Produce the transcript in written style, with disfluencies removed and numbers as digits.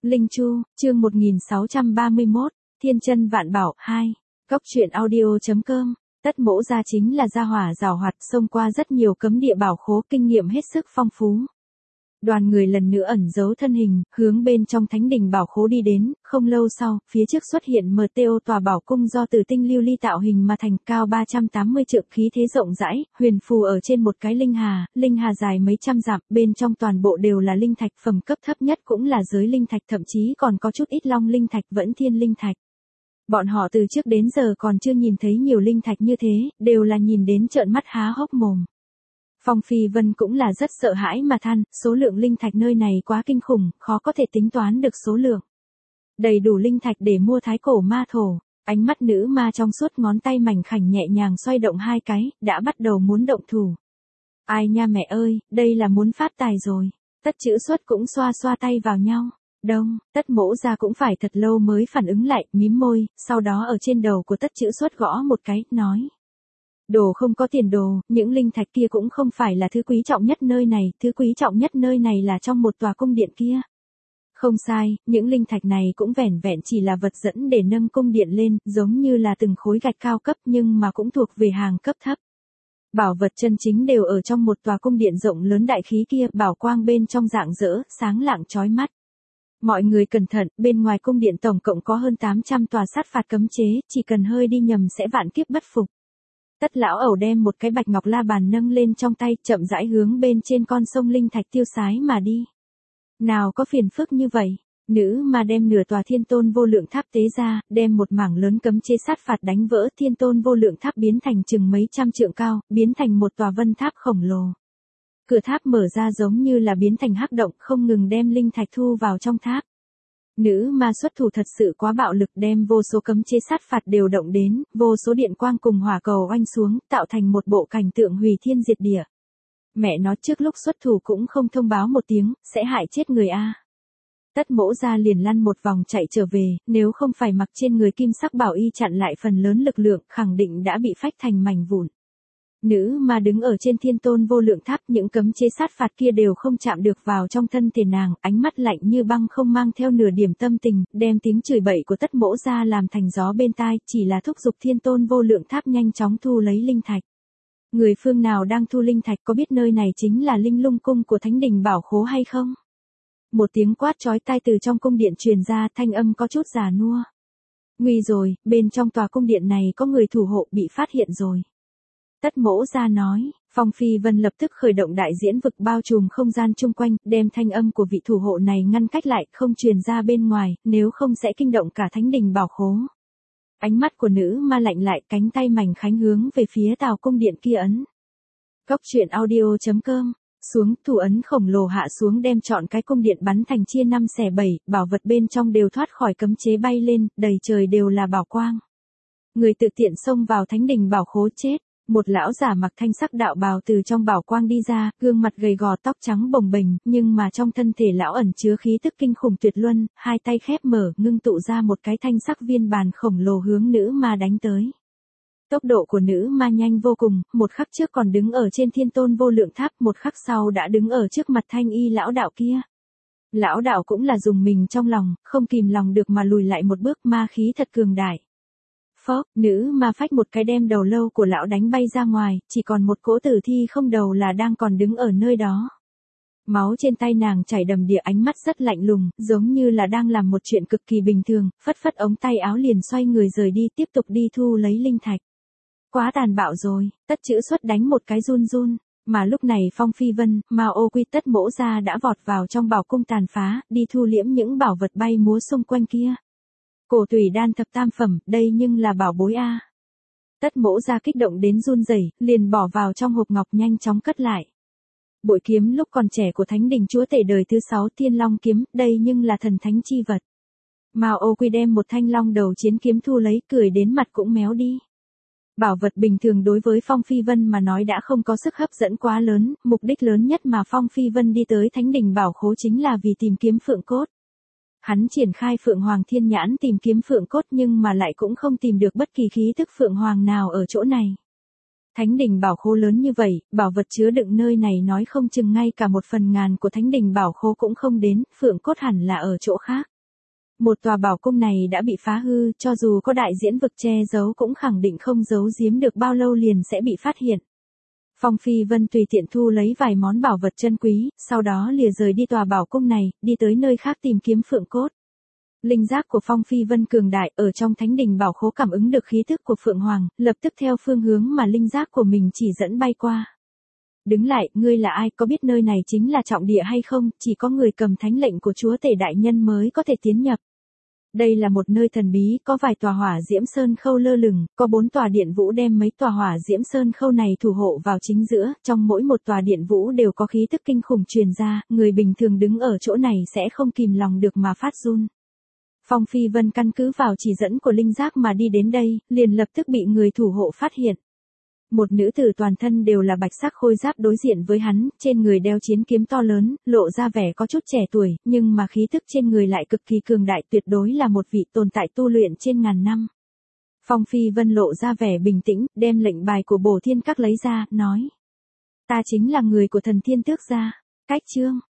Linh Chu, chương 1631, Thiên Chân Vạn Bảo 2. Cốc truyện audio.com. Tất Mỗ Gia chính là gia hỏa giàu hoạt, xông qua rất nhiều cấm địa bảo khố, kinh nghiệm hết sức phong phú. Đoàn người lần nữa ẩn giấu thân hình, hướng bên trong thánh đình bảo khố đi đến, không lâu sau, phía trước xuất hiện MTO tòa bảo cung do từ tinh lưu ly tạo hình mà thành, cao 380 trượng, khí thế rộng rãi, huyền phù ở trên một cái linh hà dài mấy trăm dặm, bên trong toàn bộ đều là linh thạch, phẩm cấp thấp nhất cũng là giới linh thạch, thậm chí còn có chút ít long linh thạch, vẫn thiên linh thạch. Bọn họ từ trước đến giờ còn chưa nhìn thấy nhiều linh thạch như thế, đều là nhìn đến trợn mắt há hốc mồm. Phong Phi Vân cũng là rất sợ hãi mà than, số lượng linh thạch nơi này quá kinh khủng, khó có thể tính toán được số lượng. Đầy đủ linh thạch để mua thái cổ ma thổ, ánh mắt nữ ma trong suốt, ngón tay mảnh khảnh nhẹ nhàng xoay động hai cái, đã bắt đầu muốn động thủ. Ai nha mẹ ơi, đây là muốn phát tài rồi. Tất Chữ Xuất cũng xoa xoa tay vào nhau. Đông, Tất Mỗ Gia cũng phải thật lâu mới phản ứng lại, mím môi, sau đó ở trên đầu của Tất Chữ Xuất gõ một cái, nói. Đồ không có tiền đồ, những linh thạch kia cũng không phải là thứ quý trọng nhất nơi này, thứ quý trọng nhất nơi này là trong một tòa cung điện kia. Không sai, những linh thạch này cũng vẻn vẹn chỉ là vật dẫn để nâng cung điện lên, giống như là từng khối gạch cao cấp nhưng mà cũng thuộc về hàng cấp thấp. Bảo vật chân chính đều ở trong một tòa cung điện rộng lớn đại khí kia, bảo quang bên trong rạng rỡ, sáng lạng chói mắt. Mọi người cẩn thận, bên ngoài cung điện tổng cộng có hơn 800 tòa sát phạt cấm chế, chỉ cần hơi đi nhầm sẽ vạn kiếp bất phục. Tất lão ẩu đem một cái bạch ngọc la bàn nâng lên trong tay, chậm rãi hướng bên trên con sông linh thạch tiêu sái mà đi. Nào có phiền phức như vậy, nữ mà đem nửa tòa thiên tôn vô lượng tháp tế ra, đem một mảng lớn cấm chế sát phạt đánh vỡ, thiên tôn vô lượng tháp biến thành chừng mấy trăm trượng cao, biến thành một tòa vân tháp khổng lồ. Cửa tháp mở ra giống như là biến thành hắc động, không ngừng đem linh thạch thu vào trong tháp. Nữ ma xuất thủ thật sự quá bạo lực, đem vô số cấm chế sát phạt đều động đến, vô số điện quang cùng hỏa cầu oanh xuống, tạo thành một bộ cảnh tượng hủy thiên diệt địa. Mẹ nó, trước lúc xuất thủ cũng không thông báo một tiếng, sẽ hại chết người a. Tất Mỗ Gia liền lăn một vòng chạy trở về, nếu không phải mặc trên người kim sắc bảo y chặn lại phần lớn lực lượng, khẳng định đã bị phách thành mảnh vụn. Nữ mà đứng ở trên thiên tôn vô lượng tháp, những cấm chế sát phạt kia đều không chạm được vào trong thân thể nàng, ánh mắt lạnh như băng, không mang theo nửa điểm tâm tình, đem tiếng chửi bậy của Tất Mỗ Gia làm thành gió bên tai, chỉ là thúc giục thiên tôn vô lượng tháp nhanh chóng thu lấy linh thạch. Người phương nào đang thu linh thạch, có biết nơi này chính là linh lung cung của thánh đình bảo khố hay không? Một tiếng quát chói tai từ trong cung điện truyền ra, thanh âm có chút già nua. Nguy rồi, bên trong tòa cung điện này có người thủ hộ, bị phát hiện rồi. Tất Mỗ Gia nói, Phong Phi Vân lập tức khởi động đại diễn vực bao trùm không gian chung quanh, đem thanh âm của vị thủ hộ này ngăn cách lại, không truyền ra bên ngoài, nếu không sẽ kinh động cả thánh đình bảo khố. Ánh mắt của nữ ma lạnh lại, cánh tay mảnh khảnh hướng về phía tàu cung điện kia ấn. Cốc truyện audio.com. Xuống, thủ ấn khổng lồ hạ xuống, đem trọn cái cung điện bắn thành chia 5 xẻ 7, bảo vật bên trong đều thoát khỏi cấm chế bay lên, đầy trời đều là bảo quang. Người tự tiện xông vào thánh đình bảo khố chết. Một lão giả mặc thanh sắc đạo bào từ trong bảo quang đi ra, gương mặt gầy gò, tóc trắng bồng bềnh, nhưng mà trong thân thể lão ẩn chứa khí tức kinh khủng tuyệt luân, hai tay khép mở, ngưng tụ ra một cái thanh sắc viên bàn khổng lồ hướng nữ ma đánh tới. Tốc độ của nữ ma nhanh vô cùng, một khắc trước còn đứng ở trên thiên tôn vô lượng tháp, một khắc sau đã đứng ở trước mặt thanh y lão đạo kia. Lão đạo cũng là dùng mình trong lòng, không kìm lòng được mà lùi lại một bước, ma khí thật cường đại. Phốc, nữ ma phách một cái đem đầu lâu của lão đánh bay ra ngoài, chỉ còn một cỗ tử thi không đầu là đang còn đứng ở nơi đó. Máu trên tay nàng chảy đầm đìa, ánh mắt rất lạnh lùng, giống như là đang làm một chuyện cực kỳ bình thường, phất phất ống tay áo liền xoay người rời đi, tiếp tục đi thu lấy linh thạch. Quá tàn bạo rồi, Tất Chữ Xuất đánh một cái run run, mà lúc này Phong Phi Vân, Mao Quy Tất Mỗ Gia đã vọt vào trong bảo cung tàn phá, đi thu liễm những bảo vật bay múa xung quanh kia. Cổ tùy đan thập tam phẩm, đây nhưng là bảo bối a. Tất Mỗ Gia kích động đến run rẩy, liền bỏ vào trong hộp ngọc nhanh chóng cất lại. Bội kiếm lúc còn trẻ của thánh đình chúa tể đời thứ 6 Thiên Long kiếm, đây nhưng là thần thánh chi vật. Mao Quy đem một thanh long đầu chiến kiếm thu lấy, cười đến mặt cũng méo đi. Bảo vật bình thường đối với Phong Phi Vân mà nói đã không có sức hấp dẫn quá lớn, mục đích lớn nhất mà Phong Phi Vân đi tới thánh đình bảo khố chính là vì tìm kiếm phượng cốt. Hắn triển khai Phượng Hoàng Thiên Nhãn tìm kiếm phượng cốt nhưng mà lại cũng không tìm được bất kỳ khí tức phượng hoàng nào ở chỗ này. Thánh đình bảo khố lớn như vậy, bảo vật chứa đựng nơi này nói không chừng ngay cả 1/1000 của thánh đình bảo khố cũng không đến, phượng cốt hẳn là ở chỗ khác. Một tòa bảo cung này đã bị phá hư, cho dù có đại diễn vực che giấu cũng khẳng định không giấu giếm được bao lâu liền sẽ bị phát hiện. Phong Phi Vân tùy tiện thu lấy vài món bảo vật chân quý, sau đó lìa rời đi tòa bảo cung này, đi tới nơi khác tìm kiếm phượng cốt. Linh giác của Phong Phi Vân cường đại, ở trong thánh đình bảo khố cảm ứng được khí tức của Phượng Hoàng, lập tức theo phương hướng mà linh giác của mình chỉ dẫn bay qua. Đứng lại, ngươi là ai, có biết nơi này chính là trọng địa hay không, chỉ có người cầm thánh lệnh của chúa tể đại nhân mới có thể tiến nhập. Đây là một nơi thần bí, có vài tòa hỏa diễm sơn khâu lơ lửng, có 4 tòa điện vũ đem mấy tòa hỏa diễm sơn khâu này thủ hộ vào chính giữa, trong mỗi một tòa điện vũ đều có khí tức kinh khủng truyền ra, người bình thường đứng ở chỗ này sẽ không kìm lòng được mà phát run. Phong Phi Vân căn cứ vào chỉ dẫn của linh giác mà đi đến đây, liền lập tức bị người thủ hộ phát hiện. Một nữ tử toàn thân đều là bạch sắc khôi giáp đối diện với hắn, trên người đeo chiến kiếm to lớn, lộ ra vẻ có chút trẻ tuổi, nhưng mà khí tức trên người lại cực kỳ cường đại, tuyệt đối là một vị tồn tại tu luyện trên ngàn năm. Phong Phi Vân lộ ra vẻ bình tĩnh, đem lệnh bài của Bổ Thiên Các lấy ra, nói: Ta chính là người của Thần Thiên Tước gia. Cách chương